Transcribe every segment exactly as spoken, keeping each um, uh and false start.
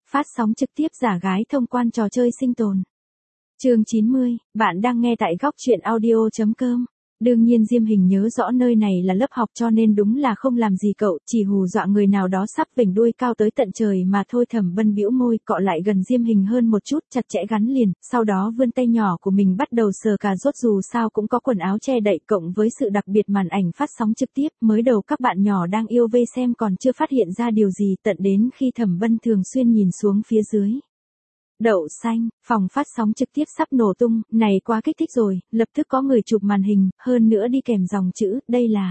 Phát sóng trực tiếp giả gái thông quan trò chơi sinh tồn. Chương chín mươi, bạn đang nghe tại góc truyện audio chấm com. Đương nhiên Diêm Hình nhớ rõ nơi này là lớp học cho nên đúng là không làm gì cậu, chỉ hù dọa người nào đó sắp vểnh đuôi cao tới tận trời mà thôi. Thẩm Bân bĩu môi, cọ lại gần Diêm Hình hơn một chút, chặt chẽ gắn liền, sau đó vươn tay nhỏ của mình bắt đầu sờ cà rốt, dù sao cũng có quần áo che đậy, cộng với sự đặc biệt màn ảnh phát sóng trực tiếp, mới đầu các bạn nhỏ đang yêu vây xem còn chưa phát hiện ra điều gì, tận đến khi Thẩm Bân thường xuyên nhìn xuống phía dưới. Đậu xanh, phòng phát sóng trực tiếp sắp nổ tung, này quá kích thích rồi, lập tức có người chụp màn hình, hơn nữa đi kèm dòng chữ, đây là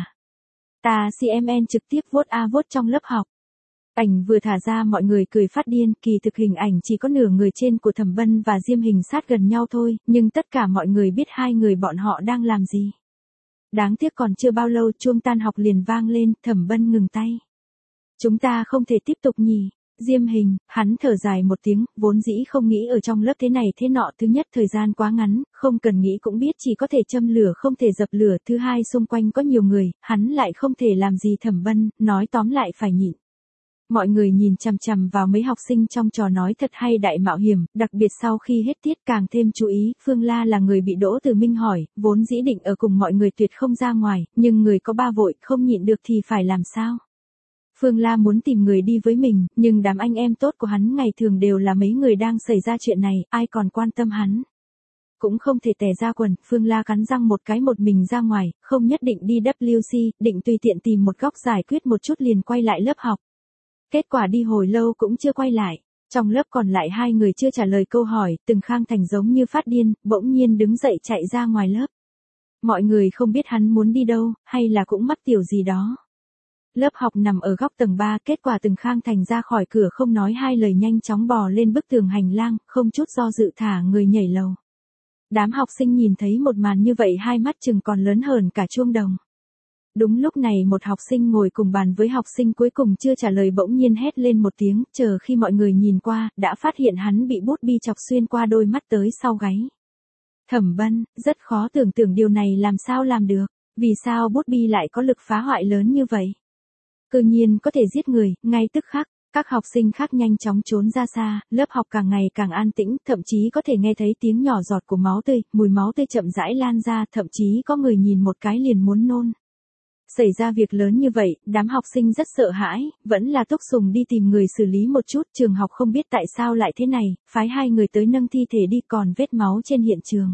ta xê em en trực tiếp vote a vote trong lớp học. Ảnh vừa thả ra mọi người cười phát điên, kỳ thực hình ảnh chỉ có nửa người trên của Thẩm Bân và Diêm Hình sát gần nhau thôi, nhưng tất cả mọi người biết hai người bọn họ đang làm gì. Đáng tiếc còn chưa bao lâu chuông tan học liền vang lên, Thẩm Bân ngừng tay. Chúng ta không thể tiếp tục nhỉ. Diêm Hình, hắn thở dài một tiếng, vốn dĩ không nghĩ ở trong lớp thế này thế nọ, thứ nhất thời gian quá ngắn, không cần nghĩ cũng biết chỉ có thể châm lửa không thể dập lửa, thứ hai xung quanh có nhiều người, hắn lại không thể làm gì Thẩm Bân, nói tóm lại phải nhịn. Mọi người nhìn chằm chằm vào mấy học sinh trong trò nói thật hay đại mạo hiểm, đặc biệt sau khi hết tiết càng thêm chú ý, Phương La là người bị Đỗ Từ Minh hỏi, vốn dĩ định ở cùng mọi người tuyệt không ra ngoài, nhưng người có ba vội, không nhịn được thì phải làm sao? Phương La muốn tìm người đi với mình, nhưng đám anh em tốt của hắn ngày thường đều là mấy người đang xảy ra chuyện này, ai còn quan tâm hắn. Cũng không thể tè ra quần, Phương La cắn răng một cái một mình ra ngoài, không nhất định đi W C, định tùy tiện tìm một góc giải quyết một chút liền quay lại lớp học. Kết quả đi hồi lâu cũng chưa quay lại. Trong lớp còn lại hai người chưa trả lời câu hỏi, Từng Khang Thành giống như phát điên, bỗng nhiên đứng dậy chạy ra ngoài lớp. Mọi người không biết hắn muốn đi đâu, hay là cũng mắc tiểu gì đó. Lớp học nằm ở góc tầng ba, kết quả Từng Khang Thành ra khỏi cửa không nói hai lời nhanh chóng bò lên bức tường hành lang, không chút do dự thả người nhảy lầu. Đám học sinh nhìn thấy một màn như vậy hai mắt chừng còn lớn hơn cả chuông đồng. Đúng lúc này một học sinh ngồi cùng bàn với học sinh cuối cùng chưa trả lời bỗng nhiên hét lên một tiếng, chờ khi mọi người nhìn qua, đã phát hiện hắn bị bút bi chọc xuyên qua đôi mắt tới sau gáy. Thẩm Bân, rất khó tưởng tượng điều này làm sao làm được, vì sao bút bi lại có lực phá hoại lớn như vậy? Cơ nhiên có thể giết người, ngay tức khắc, các học sinh khác nhanh chóng trốn ra xa, lớp học càng ngày càng an tĩnh, thậm chí có thể nghe thấy tiếng nhỏ giọt của máu tươi, mùi máu tươi chậm rãi lan ra, thậm chí có người nhìn một cái liền muốn nôn. Xảy ra việc lớn như vậy, đám học sinh rất sợ hãi, vẫn là Túc Sùng đi tìm người xử lý một chút, trường học không biết tại sao lại thế này, phái hai người tới nâng thi thể đi còn vết máu trên hiện trường.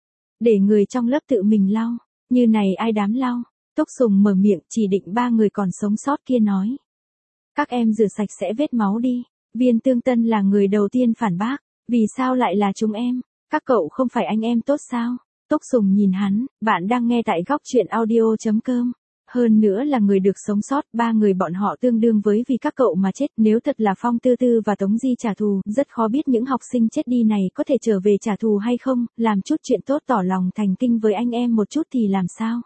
Để người trong lớp tự mình lau, như này ai dám lau. Túc Sùng mở miệng chỉ định ba người còn sống sót kia nói. Các em rửa sạch sẽ vết máu đi. Viên Tương Tân là người đầu tiên phản bác. Vì sao lại là chúng em? Các cậu không phải anh em tốt sao? Túc Sùng nhìn hắn, bạn đang nghe tại góc truyện audio chấm com. Hơn nữa là người được sống sót, ba người bọn họ tương đương với vì các cậu mà chết. Nếu thật là Phong Tư Tư và Tống Di trả thù, rất khó biết những học sinh chết đi này có thể trở về trả thù hay không, làm chút chuyện tốt tỏ lòng thành kinh với anh em một chút thì làm sao?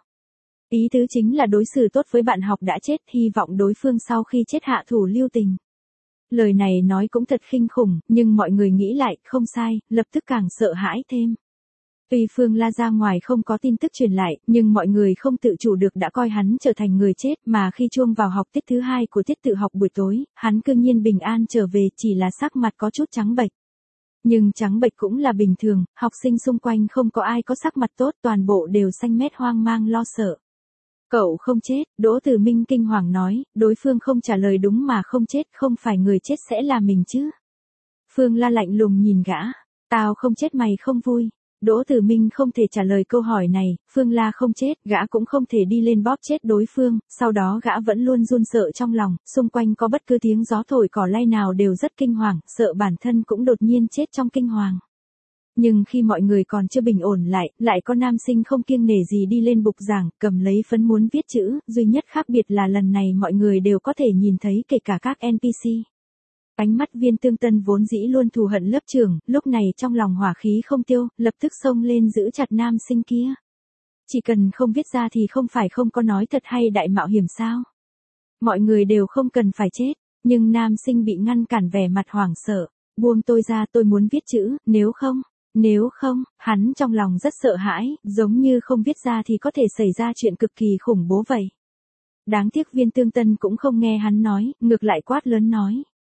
Ý tứ chính là đối xử tốt với bạn học đã chết, hy vọng đối phương sau khi chết hạ thủ lưu tình. Lời này nói cũng thật khinh khủng, nhưng mọi người nghĩ lại, không sai, lập tức càng sợ hãi thêm. Tuy Phương La ra ngoài không có tin tức truyền lại, nhưng mọi người không tự chủ được đã coi hắn trở thành người chết, mà khi chuông vào học tiết thứ hai của tiết tự học buổi tối, hắn cương nhiên bình an trở về, chỉ là sắc mặt có chút trắng bệch. Nhưng trắng bệch cũng là bình thường, học sinh xung quanh không có ai có sắc mặt tốt, toàn bộ đều xanh mét hoang mang lo sợ. Cậu không chết, Đỗ Từ Minh kinh hoàng nói, đối phương không trả lời đúng mà không chết, không phải người chết sẽ là mình chứ. Phương La lạnh lùng nhìn gã, tao không chết mày không vui. Đỗ Từ Minh không thể trả lời câu hỏi này, Phương La không chết, gã cũng không thể đi lên bóp chết đối phương, sau đó gã vẫn luôn run sợ trong lòng, xung quanh có bất cứ tiếng gió thổi cỏ lay nào đều rất kinh hoàng, sợ bản thân cũng đột nhiên chết trong kinh hoàng. Nhưng khi mọi người còn chưa bình ổn lại, lại có nam sinh không kiêng nể gì đi lên bục giảng, cầm lấy phấn muốn viết chữ, duy nhất khác biệt là lần này mọi người đều có thể nhìn thấy kể cả các en pê xê. Ánh mắt Viên Tương Tân vốn dĩ luôn thù hận lớp trưởng, lúc này trong lòng hỏa khí không tiêu, lập tức xông lên giữ chặt nam sinh kia. Chỉ cần không viết ra thì không phải không có nói thật hay đại mạo hiểm sao. Mọi người đều không cần phải chết, nhưng nam sinh bị ngăn cản vẻ mặt hoảng sợ. Buông tôi ra, tôi muốn viết chữ, nếu không, nếu không, hắn trong lòng rất sợ hãi, giống như không viết ra thì có thể xảy ra chuyện cực kỳ khủng bố vậy. Đáng tiếc Viên Tương Tân cũng không nghe hắn nói, ngược lại quát lớn nói.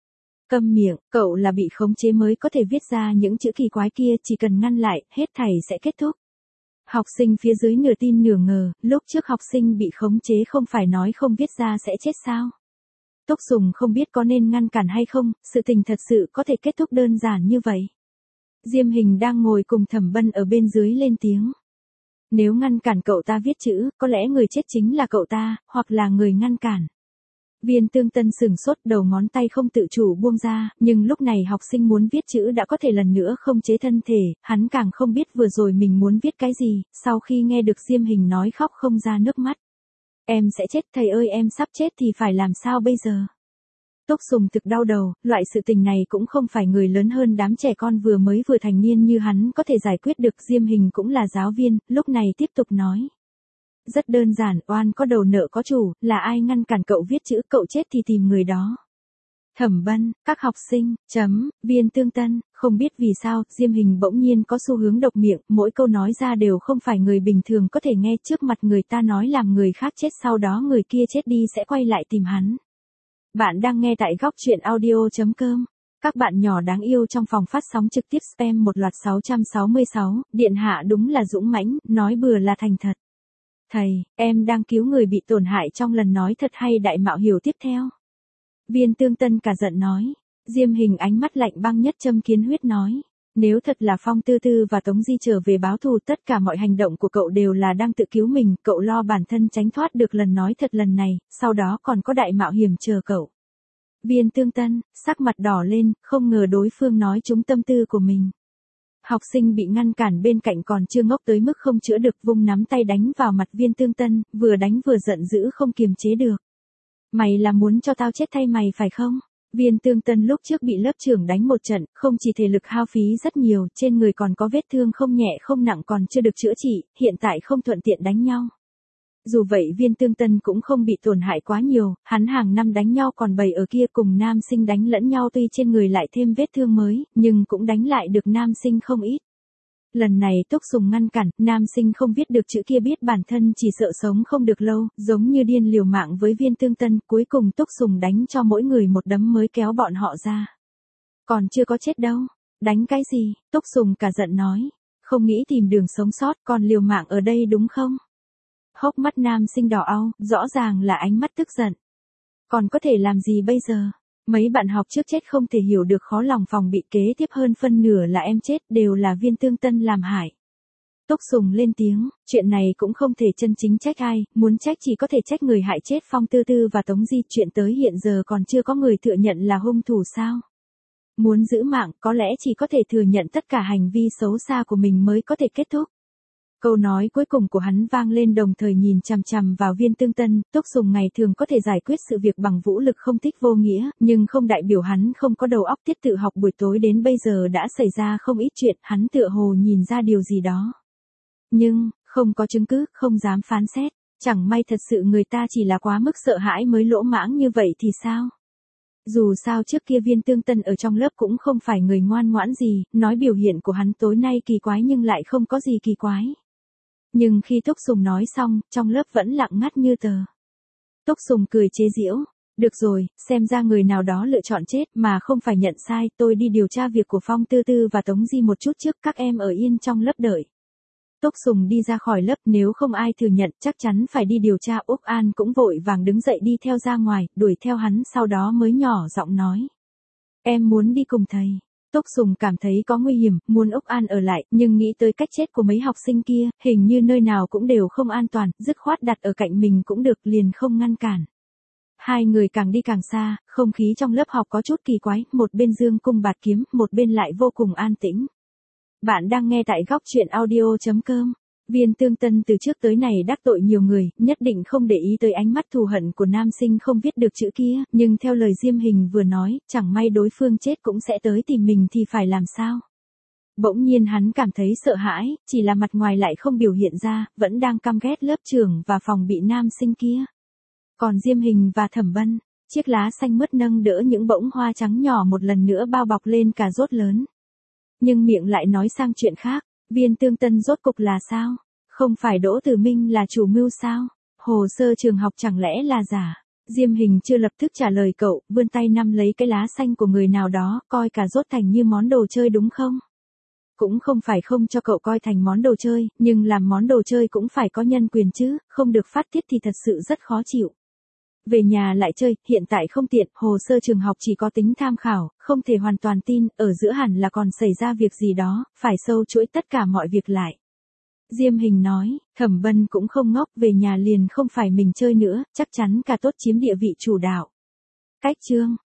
Câm miệng, cậu là bị khống chế mới có thể viết ra những chữ kỳ quái kia, chỉ cần ngăn lại, hết thảy sẽ kết thúc. Học sinh phía dưới nửa tin nửa ngờ, lúc trước học sinh bị khống chế không phải nói không viết ra sẽ chết sao? Túc Sùng không biết có nên ngăn cản hay không, sự tình thật sự có thể kết thúc đơn giản như vậy. Diêm Hình đang ngồi cùng Thẩm Bân ở bên dưới lên tiếng. Nếu ngăn cản cậu ta viết chữ, có lẽ người chết chính là cậu ta, hoặc là người ngăn cản. Viên Tương Tân sửng sốt, đầu ngón tay không tự chủ buông ra, nhưng lúc này học sinh muốn viết chữ đã có thể lần nữa không chế thân thể, hắn càng không biết vừa rồi mình muốn viết cái gì, sau khi nghe được Diêm Hình nói khóc không ra nước mắt. Em sẽ chết, thầy ơi, em sắp chết thì phải làm sao bây giờ? Túc Sùng thực đau đầu, loại sự tình này cũng không phải người lớn hơn đám trẻ con vừa mới vừa thành niên như hắn có thể giải quyết được. Diêm Hình cũng là giáo viên, lúc này tiếp tục nói. Rất đơn giản, oan có đầu nợ có chủ, là ai ngăn cản cậu viết chữ, cậu chết thì tìm người đó. Thẩm Bân, các học sinh, chấm, Viên Tương Tân, không biết vì sao, Diêm Hình bỗng nhiên có xu hướng độc miệng, mỗi câu nói ra đều không phải người bình thường có thể nghe, trước mặt người ta nói làm người khác chết, sau đó người kia chết đi sẽ quay lại tìm hắn. Bạn đang nghe tại góc truyện audio chấm com. Các bạn nhỏ đáng yêu trong phòng phát sóng trực tiếp spam một loạt sáu trăm sáu mươi sáu, điện hạ đúng là dũng mãnh, nói bừa là thành thật. Thầy, em đang cứu người bị tổn hại trong lần nói thật hay đại mạo hiểu tiếp theo? Viên Tương Tân cả giận nói. Diêm Hình ánh mắt lạnh băng nhất châm kiến huyết nói. Nếu thật là Phong Tư Tư và Tống Di trở về báo thù, tất cả mọi hành động của cậu đều là đang tự cứu mình, cậu lo bản thân tránh thoát được lần nói thật lần này, sau đó còn có đại mạo hiểm chờ cậu. Viên Tương Tân, sắc mặt đỏ lên, không ngờ đối phương nói trúng tâm tư của mình. Học sinh bị ngăn cản bên cạnh còn chưa ngốc tới mức không chữa được, vung nắm tay đánh vào mặt Viên Tương Tân, vừa đánh vừa giận dữ không kiềm chế được. Mày là muốn cho tao chết thay mày phải không? Viên Tương Tân lúc trước bị lớp trưởng đánh một trận, không chỉ thể lực hao phí rất nhiều, trên người còn có vết thương không nhẹ không nặng còn chưa được chữa trị, hiện tại không thuận tiện đánh nhau. Dù vậy Viên Tương Tân cũng không bị tổn hại quá nhiều, hắn hàng năm đánh nhau còn bày ở kia cùng nam sinh đánh lẫn nhau, tuy trên người lại thêm vết thương mới, nhưng cũng đánh lại được nam sinh không ít. Lần này Túc Sùng ngăn cản, nam sinh không viết được chữ kia biết bản thân chỉ sợ sống không được lâu, giống như điên liều mạng với Viên Tương Tân, cuối cùng Túc Sùng đánh cho mỗi người một đấm mới kéo bọn họ ra. Còn chưa có chết đâu, đánh cái gì? Túc Sùng cả giận nói, không nghĩ tìm đường sống sót, còn liều mạng ở đây đúng không? Hốc mắt nam sinh đỏ au, rõ ràng là ánh mắt tức giận. Còn có thể làm gì bây giờ? Mấy bạn học trước chết không thể hiểu được khó lòng phòng bị, kế tiếp hơn phân nửa là em chết, đều là Viên Tương Tân làm hại. Túc Sùng lên tiếng, chuyện này cũng không thể chân chính trách ai, muốn trách chỉ có thể trách người hại chết Phong Tư Tư và Tống Di, chuyện tới hiện giờ còn chưa có người thừa nhận là hung thủ sao? Muốn giữ mạng, có lẽ chỉ có thể thừa nhận tất cả hành vi xấu xa của mình mới có thể kết thúc. Câu nói cuối cùng của hắn vang lên đồng thời nhìn chằm chằm vào Viên Tương Tân. Túc Sùng ngày thường có thể giải quyết sự việc bằng vũ lực không thích vô nghĩa, nhưng không đại biểu hắn không có đầu óc, tiết tự học buổi tối đến bây giờ đã xảy ra không ít chuyện, hắn tựa hồ nhìn ra điều gì đó. Nhưng, không có chứng cứ, không dám phán xét, chẳng may thật sự người ta chỉ là quá mức sợ hãi mới lỗ mãng như vậy thì sao? Dù sao trước kia Viên Tương Tân ở trong lớp cũng không phải người ngoan ngoãn gì, nói biểu hiện của hắn tối nay kỳ quái nhưng lại không có gì kỳ quái. Nhưng khi Túc Sùng nói xong, trong lớp vẫn lặng ngắt như tờ. Túc Sùng cười chế giễu, được rồi, xem ra người nào đó lựa chọn chết mà không phải nhận sai, tôi đi điều tra việc của Phong Tư Tư và Tống Di một chút trước, các em ở yên trong lớp đợi. Túc Sùng đi ra khỏi lớp, nếu không ai thừa nhận chắc chắn phải đi điều tra. Úc An cũng vội vàng đứng dậy đi theo ra ngoài, đuổi theo hắn, sau đó mới nhỏ giọng nói. Em muốn đi cùng thầy. Túc Sùng cảm thấy có nguy hiểm, muốn Úc An ở lại, nhưng nghĩ tới cách chết của mấy học sinh kia, hình như nơi nào cũng đều không an toàn, dứt khoát đặt ở cạnh mình cũng được, liền không ngăn cản. Hai người càng đi càng xa, không khí trong lớp học có chút kỳ quái, một bên dương cung bạt kiếm, một bên lại vô cùng an tĩnh. Bạn đang nghe tại góc truyện audio chấm com. Viên Tương Tân từ trước tới này đắc tội nhiều người, nhất định không để ý tới ánh mắt thù hận của nam sinh không viết được chữ kia, nhưng theo lời Diêm Hình vừa nói, chẳng may đối phương chết cũng sẽ tới tìm mình thì phải làm sao? Bỗng nhiên hắn cảm thấy sợ hãi, chỉ là mặt ngoài lại không biểu hiện ra, vẫn đang căm ghét lớp trưởng và phòng bị nam sinh kia. Còn Diêm Hình và Thẩm Bân, chiếc lá xanh mướt nâng đỡ những bỗng hoa trắng nhỏ một lần nữa bao bọc lên cà rốt lớn. Nhưng miệng lại nói sang chuyện khác. Viên Tương Tân rốt cục là sao? Không phải Đỗ Tử Minh là chủ mưu sao? Hồ sơ trường học chẳng lẽ là giả? Diêm Hình chưa lập tức trả lời cậu, vươn tay nắm lấy cái lá xanh của người nào đó, coi cà rốt thành như món đồ chơi đúng không? Cũng không phải không cho cậu coi thành món đồ chơi, nhưng làm món đồ chơi cũng phải có nhân quyền chứ, không được phát tiết thì thật sự rất khó chịu. Về nhà lại chơi, hiện tại không tiện, hồ sơ trường học chỉ có tính tham khảo, không thể hoàn toàn tin, ở giữa hẳn là còn xảy ra việc gì đó, phải sâu chuỗi tất cả mọi việc lại. Diêm Hình nói, Thẩm Bân cũng không ngốc, về nhà liền không phải mình chơi nữa, chắc chắn cả tốt chiếm địa vị chủ đạo. Cách chương